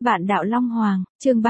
Vạn đạo Long Hoàng, chương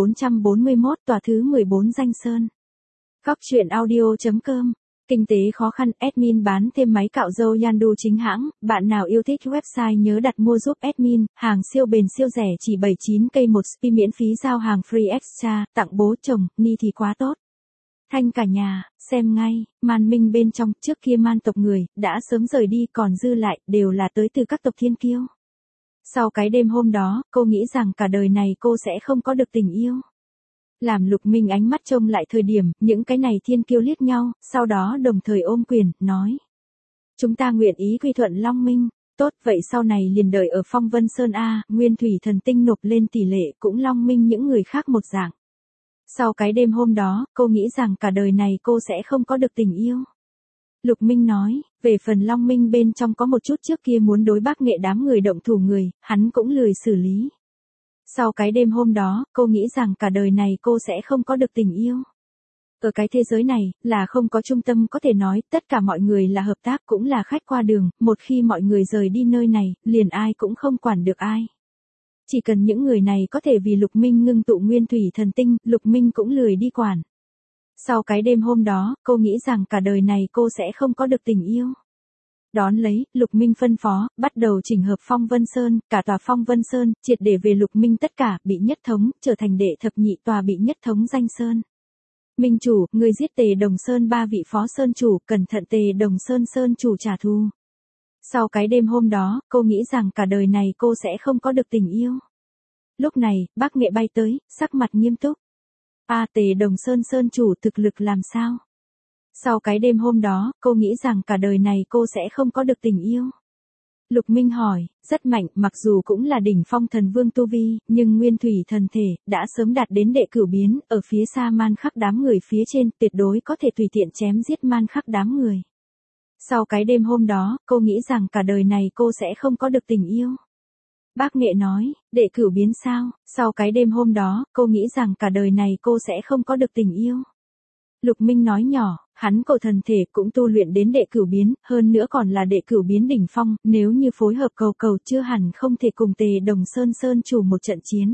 3441, tòa thứ 14 Danh Sơn. Góc truyện audio.com. Kinh tế khó khăn, admin bán thêm máy cạo râu Yandu chính hãng, bạn nào yêu thích website nhớ đặt mua giúp admin, hàng siêu bền siêu rẻ chỉ 79k một spi miễn phí giao hàng free extra, tặng bố chồng, ni thì quá tốt. Thanh cả nhà, xem ngay, màn minh bên trong, trước kia man tộc người, đã sớm rời đi còn dư lại, đều là tới từ các tộc thiên kiêu. Sau cái đêm hôm đó, cô nghĩ rằng cả đời này cô sẽ không có được tình yêu. Làm Lục Minh ánh mắt trông lại thời điểm, những cái này thiên kiêu liếc nhau, sau đó đồng thời ôm quyền, nói. Chúng ta nguyện ý quy thuận Long Minh, tốt vậy sau này liền đợi ở Phong Vân Sơn A, Nguyên Thủy Thần Tinh nộp lên tỷ lệ cũng Long Minh những người khác một dạng. Sau cái đêm hôm đó, cô nghĩ rằng cả đời này cô sẽ không có được tình yêu. Lục Minh nói, về phần Long Minh bên trong có một chút trước kia muốn đối Bác Nghệ đám người động thủ người, hắn cũng lười xử lý. Sau cái đêm hôm đó, cô nghĩ rằng cả đời này cô sẽ không có được tình yêu. Ở cái thế giới này, là không có trung tâm có thể nói, tất cả mọi người là hợp tác cũng là khách qua đường, một khi mọi người rời đi nơi này, liền ai cũng không quản được ai. Chỉ cần những người này có thể vì Lục Minh ngưng tụ Nguyên Thủy Thần Tinh, Lục Minh cũng lười đi quản. Sau cái đêm hôm đó, cô nghĩ rằng cả đời này cô sẽ không có được tình yêu. Đón lấy, Lục Minh phân phó, bắt đầu chỉnh hợp Phong Vân Sơn, cả tòa Phong Vân Sơn, triệt để về Lục Minh tất cả, bị nhất thống, trở thành đệ thập nhị tòa bị nhất thống Danh Sơn. Minh chủ, người giết Tề Đồng Sơn 3 vị phó sơn chủ, cẩn thận Tề Đồng Sơn sơn chủ trả thù. Sau cái đêm hôm đó, cô nghĩ rằng cả đời này cô sẽ không có được tình yêu. Lúc này, Bác Nghệ bay tới, sắc mặt nghiêm túc. Tề Đồng Sơn sơn chủ thực lực làm sao? Sau cái đêm hôm đó, cô nghĩ rằng cả đời này cô sẽ không có được tình yêu. Lục Minh hỏi, rất mạnh, mặc dù cũng là đỉnh phong thần vương tu vi, nhưng Nguyên Thủy thần thể, đã sớm đạt đến đệ cửu biến, ở phía xa man khắc đám người phía trên, tuyệt đối có thể tùy tiện chém giết man khắc đám người. Sau cái đêm hôm đó, cô nghĩ rằng cả đời này cô sẽ không có được tình yêu. Bác Nghệ nói, đệ cửu biến sao, sau cái đêm hôm đó, cô nghĩ rằng cả đời này cô sẽ không có được tình yêu. Lục Minh nói nhỏ, hắn cầu thần thể cũng tu luyện đến đệ cửu biến, hơn nữa còn là đệ cửu biến đỉnh phong, nếu như phối hợp cầu chưa hẳn không thể cùng Tề Đồng Sơn sơn chủ một trận chiến.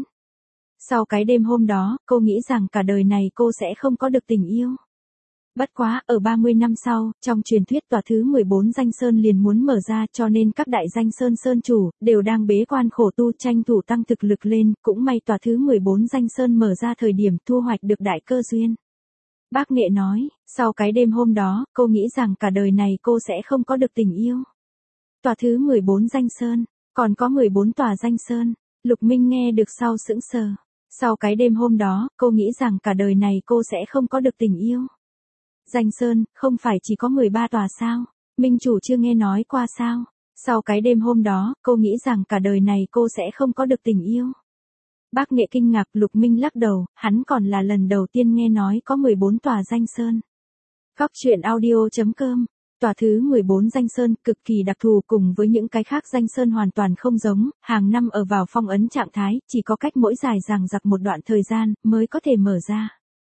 Sau cái đêm hôm đó, cô nghĩ rằng cả đời này cô sẽ không có được tình yêu. Bất quá, ở 30 năm sau, trong truyền thuyết tòa thứ 14 Danh Sơn liền muốn mở ra cho nên các đại Danh Sơn sơn chủ, đều đang bế quan khổ tu tranh thủ tăng thực lực lên, cũng may tòa thứ 14 Danh Sơn mở ra thời điểm thu hoạch được đại cơ duyên. Bác Nghệ nói, sau cái đêm hôm đó, cô nghĩ rằng cả đời này cô sẽ không có được tình yêu. Tòa thứ 14 Danh Sơn, còn có 14 tòa Danh Sơn, Lục Minh nghe được sau sững sờ. Sau cái đêm hôm đó, cô nghĩ rằng cả đời này cô sẽ không có được tình yêu. Danh Sơn, không phải chỉ có 13 tòa sao? Minh chủ chưa nghe nói qua sao? Sau cái đêm hôm đó, cô nghĩ rằng cả đời này cô sẽ không có được tình yêu. Bác Nghệ kinh ngạc, Lục Minh lắc đầu, hắn còn là lần đầu tiên nghe nói có 14 tòa Danh Sơn. Góc truyện audio.com. Tòa thứ 14 Danh Sơn cực kỳ đặc thù cùng với những cái khác Danh Sơn hoàn toàn không giống, hàng năm ở vào phong ấn trạng thái, chỉ có cách mỗi dài dằng dặc một đoạn thời gian, mới có thể mở ra.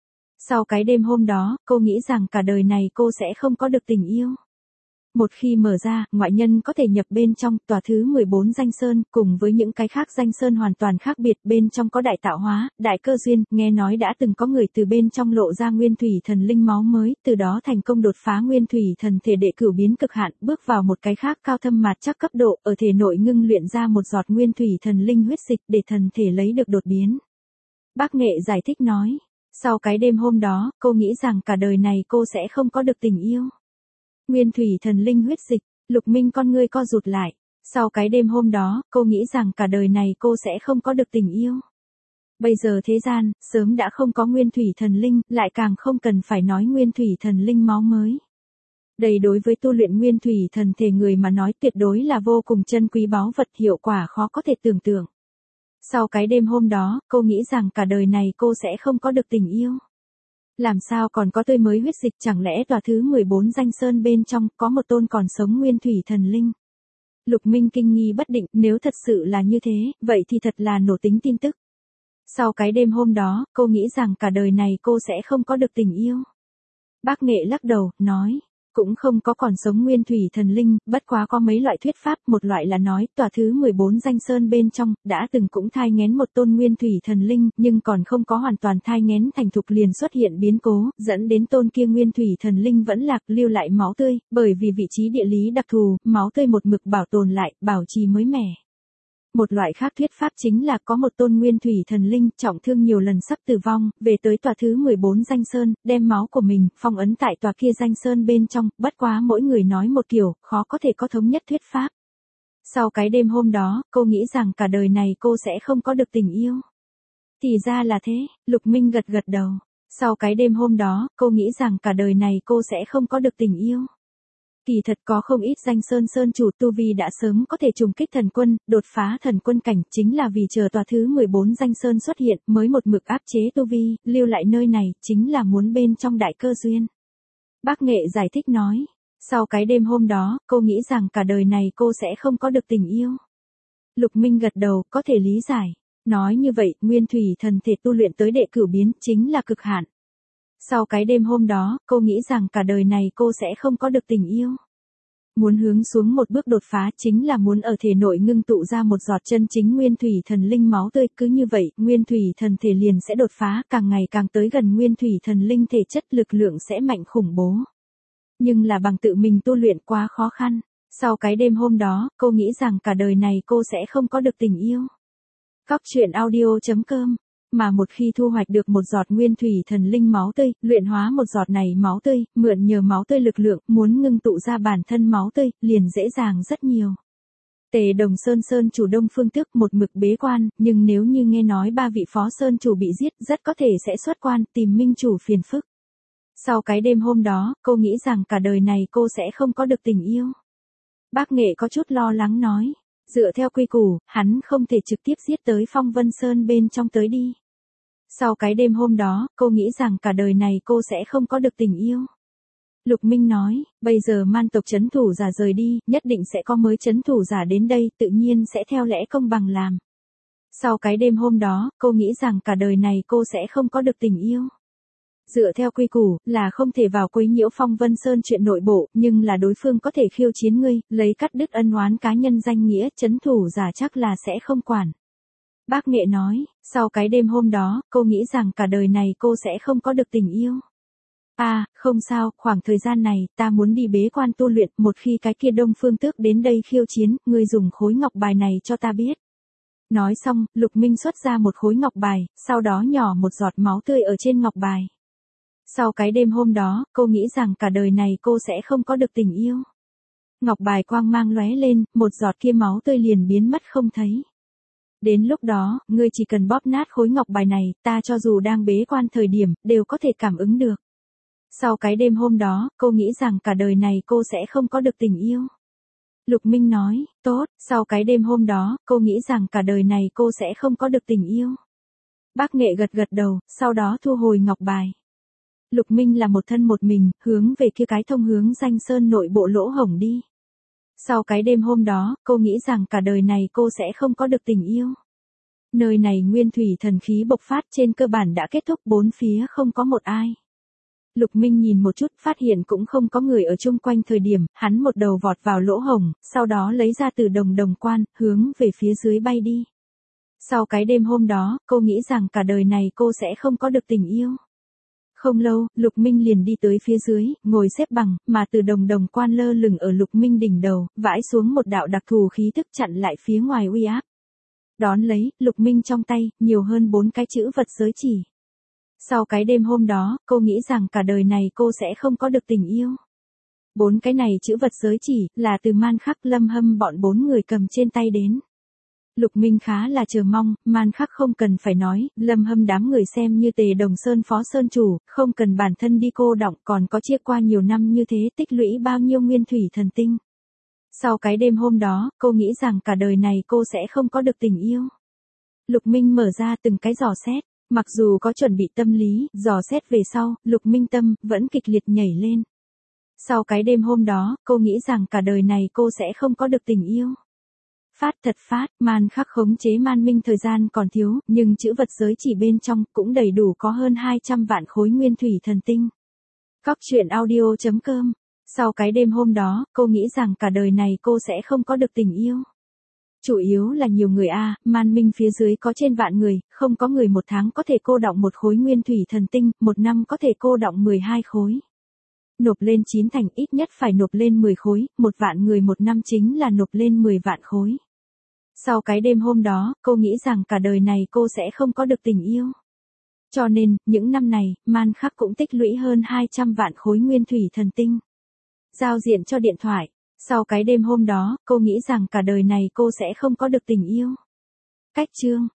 Sau cái đêm hôm đó, cô nghĩ rằng cả đời này cô sẽ không có được tình yêu. Một khi mở ra, ngoại nhân có thể nhập bên trong tòa thứ 14 Danh Sơn, cùng với những cái khác Danh Sơn hoàn toàn khác biệt, bên trong có đại tạo hóa, đại cơ duyên, nghe nói đã từng có người từ bên trong lộ ra Nguyên Thủy Thần Linh máu mới, từ đó thành công đột phá Nguyên Thủy Thần thể đệ cửu biến cực hạn, bước vào một cái khác cao thâm mạt chắc cấp độ, ở thể nội ngưng luyện ra một giọt Nguyên Thủy Thần Linh huyết dịch để thần thể lấy được đột biến. Bác Nghệ giải thích nói, sau cái đêm hôm đó, cô nghĩ rằng cả đời này cô sẽ không có được tình yêu. Nguyên Thủy Thần Linh huyết dịch, Lục Minh con ngươi co rụt lại. Sau cái đêm hôm đó, cô nghĩ rằng cả đời này cô sẽ không có được tình yêu. Bây giờ thế gian, sớm đã không có Nguyên Thủy Thần Linh, lại càng không cần phải nói Nguyên Thủy Thần Linh máu mới. Đây đối với tu luyện Nguyên Thủy Thần thể người mà nói tuyệt đối là vô cùng chân quý báu vật, hiệu quả khó có thể tưởng tượng. Sau cái đêm hôm đó, cô nghĩ rằng cả đời này cô sẽ không có được tình yêu. Làm sao còn có tươi mới huyết dịch, chẳng lẽ tòa thứ 14 Danh Sơn bên trong có một tôn còn sống Nguyên Thủy Thần Linh? Lục Minh kinh nghi bất định, nếu thật sự là như thế, vậy thì thật là nổ tính tin tức. Sau cái đêm hôm đó, cô nghĩ rằng cả đời này cô sẽ không có được tình yêu. Bác Nghệ lắc đầu, nói, cũng không có còn sống nguyên thủy thần linh, bất quá có mấy loại thuyết pháp, một loại là nói, tòa thứ 14 danh sơn bên trong, đã từng cũng thai nghén một tôn nguyên thủy thần linh, nhưng còn không có hoàn toàn thai nghén thành thục liền xuất hiện biến cố, dẫn đến tôn kia nguyên thủy thần linh vẫn lạc, lưu lại máu tươi, bởi vì vị trí địa lý đặc thù, máu tươi một mực bảo tồn lại, bảo trì mới mẻ. Một loại khác thuyết pháp chính là có một tôn nguyên thủy thần linh trọng thương nhiều lần sắp tử vong, về tới tòa thứ 14 danh sơn, đem máu của mình phong ấn tại tòa kia danh sơn bên trong, bất quá mỗi người nói một kiểu, khó có thể có thống nhất thuyết pháp. Sau cái đêm hôm đó, cô nghĩ rằng cả đời này cô sẽ không có được tình yêu. Thì ra là thế, Lục Minh gật gật đầu. Sau cái đêm hôm đó, cô nghĩ rằng cả đời này cô sẽ không có được tình yêu. Kỳ thật có không ít danh sơn chủ tu vi đã sớm có thể trùng kích thần quân, đột phá thần quân cảnh, chính là vì chờ tòa thứ 14 danh sơn xuất hiện, mới một mực áp chế tu vi, lưu lại nơi này, chính là muốn bên trong đại cơ duyên. Bác Nghệ giải thích nói, sau cái đêm hôm đó, cô nghĩ rằng cả đời này cô sẽ không có được tình yêu. Lục Minh gật đầu, có thể lý giải. Nói như vậy, nguyên thủy thần thể tu luyện tới đệ cửu biến, chính là cực hạn. Sau cái đêm hôm đó, cô nghĩ rằng cả đời này cô sẽ không có được tình yêu. Muốn hướng xuống một bước đột phá chính là muốn ở thể nội ngưng tụ ra một giọt chân chính nguyên thủy thần linh máu tươi, cứ như vậy, nguyên thủy thần thể liền sẽ đột phá, càng ngày càng tới gần nguyên thủy thần linh thể chất, lực lượng sẽ mạnh khủng bố. Nhưng là bằng tự mình tu luyện quá khó khăn. Sau cái đêm hôm đó, cô nghĩ rằng cả đời này cô sẽ không có được tình yêu. Góc truyện audio.com. Mà một khi thu hoạch được một giọt nguyên thủy thần linh máu tươi, luyện hóa một giọt này máu tươi, mượn nhờ máu tươi lực lượng, muốn ngưng tụ ra bản thân máu tươi, liền dễ dàng rất nhiều. Tề Đồng Sơn chủ Đông Phương Tước một mực bế quan, nhưng nếu như nghe nói 3 vị phó sơn chủ bị giết, rất có thể sẽ xuất quan, tìm minh chủ phiền phức. Sau cái đêm hôm đó, cô nghĩ rằng cả đời này cô sẽ không có được tình yêu. Bác Nghệ có chút lo lắng nói. Dựa theo quy củ, hắn không thể trực tiếp giết tới Phong Vân Sơn bên trong tới đi. Sau cái đêm hôm đó, cô nghĩ rằng cả đời này cô sẽ không có được tình yêu. Lục Minh nói, bây giờ man tộc chấn thủ giả rời đi, nhất định sẽ có mới chấn thủ giả đến đây, tự nhiên sẽ theo lẽ công bằng làm. Sau cái đêm hôm đó, cô nghĩ rằng cả đời này cô sẽ không có được tình yêu. Dựa theo quy củ, là không thể vào quấy nhiễu Phong Vân Sơn chuyện nội bộ, nhưng là đối phương có thể khiêu chiến ngươi, lấy cắt đứt ân oán cá nhân danh nghĩa, chấn thủ giả chắc là sẽ không quản. Bác Nghệ nói, sau cái đêm hôm đó, cô nghĩ rằng cả đời này cô sẽ không có được tình yêu. Không sao, khoảng thời gian này, ta muốn đi bế quan tu luyện, một khi cái kia Đông Phương Tước đến đây khiêu chiến, ngươi dùng khối ngọc bài này cho ta biết. Nói xong, Lục Minh xuất ra một khối ngọc bài, sau đó nhỏ một giọt máu tươi ở trên ngọc bài. Sau cái đêm hôm đó, cô nghĩ rằng cả đời này cô sẽ không có được tình yêu. Ngọc bài quang mang lóe lên, một giọt kia máu tươi liền biến mất không thấy. Đến lúc đó, ngươi chỉ cần bóp nát khối ngọc bài này, ta cho dù đang bế quan thời điểm, đều có thể cảm ứng được. Sau cái đêm hôm đó, cô nghĩ rằng cả đời này cô sẽ không có được tình yêu. Lục Minh nói, tốt, sau cái đêm hôm đó, cô nghĩ rằng cả đời này cô sẽ không có được tình yêu. Bác Nghệ gật gật đầu, sau đó thu hồi ngọc bài. Lục Minh là một thân một mình, hướng về kia cái thông hướng danh sơn nội bộ lỗ hổng đi. Sau cái đêm hôm đó, cô nghĩ rằng cả đời này cô sẽ không có được tình yêu. Nơi này nguyên thủy thần khí bộc phát trên cơ bản đã kết thúc, bốn phía không có một ai. Lục Minh nhìn một chút, phát hiện cũng không có người ở chung quanh thời điểm, hắn một đầu vọt vào lỗ hổng, sau đó lấy ra từ đồng quan, hướng về phía dưới bay đi. Sau cái đêm hôm đó, cô nghĩ rằng cả đời này cô sẽ không có được tình yêu. Không lâu, Lục Minh liền đi tới phía dưới, ngồi xếp bằng, mà từ đồng quan lơ lửng ở Lục Minh đỉnh đầu, vãi xuống một đạo đặc thù khí tức chặn lại phía ngoài uy áp. Đón lấy, Lục Minh trong tay, nhiều hơn 4 cái chữ vật giới chỉ. Sau cái đêm hôm đó, cô nghĩ rằng cả đời này cô sẽ không có được tình yêu. 4 cái này chữ vật giới chỉ, là từ Man Khắc Lâm Hâm bọn 4 người cầm trên tay đến. Lục Minh khá là chờ mong, Man Khắc không cần phải nói, Lâm Hâm đám người xem như Tề Đồng Sơn phó sơn chủ, không cần bản thân đi cô đọng, còn có chia qua nhiều năm như thế, tích lũy bao nhiêu nguyên thủy thần tinh. Sau cái đêm hôm đó, cô nghĩ rằng cả đời này cô sẽ không có được tình yêu. Lục Minh mở ra từng cái dò xét, mặc dù có chuẩn bị tâm lý, dò xét về sau, Lục Minh tâm, vẫn kịch liệt nhảy lên. Sau cái đêm hôm đó, cô nghĩ rằng cả đời này cô sẽ không có được tình yêu. Phát, Man Khắc khống chế Man Minh thời gian còn thiếu, nhưng chữ vật giới chỉ bên trong cũng đầy đủ có hơn 200 vạn khối nguyên thủy thần tinh. Góc truyện audio.com Sau cái đêm hôm đó, cô nghĩ rằng cả đời này cô sẽ không có được tình yêu. Chủ yếu là nhiều người man minh phía dưới có trên vạn người, không có người một tháng có thể cô đọng một khối nguyên thủy thần tinh, một năm có thể cô đọng 12 khối. Nộp lên 9 thành ít nhất phải nộp lên 10 khối, một vạn người một năm chính là nộp lên 10 vạn khối. Sau cái đêm hôm đó, cô nghĩ rằng cả đời này cô sẽ không có được tình yêu. Cho nên, những năm này, Man Khắc cũng tích lũy hơn 200 vạn khối nguyên thủy thần tinh. Giao diện cho điện thoại. Sau cái đêm hôm đó, cô nghĩ rằng cả đời này cô sẽ không có được tình yêu. Cách chương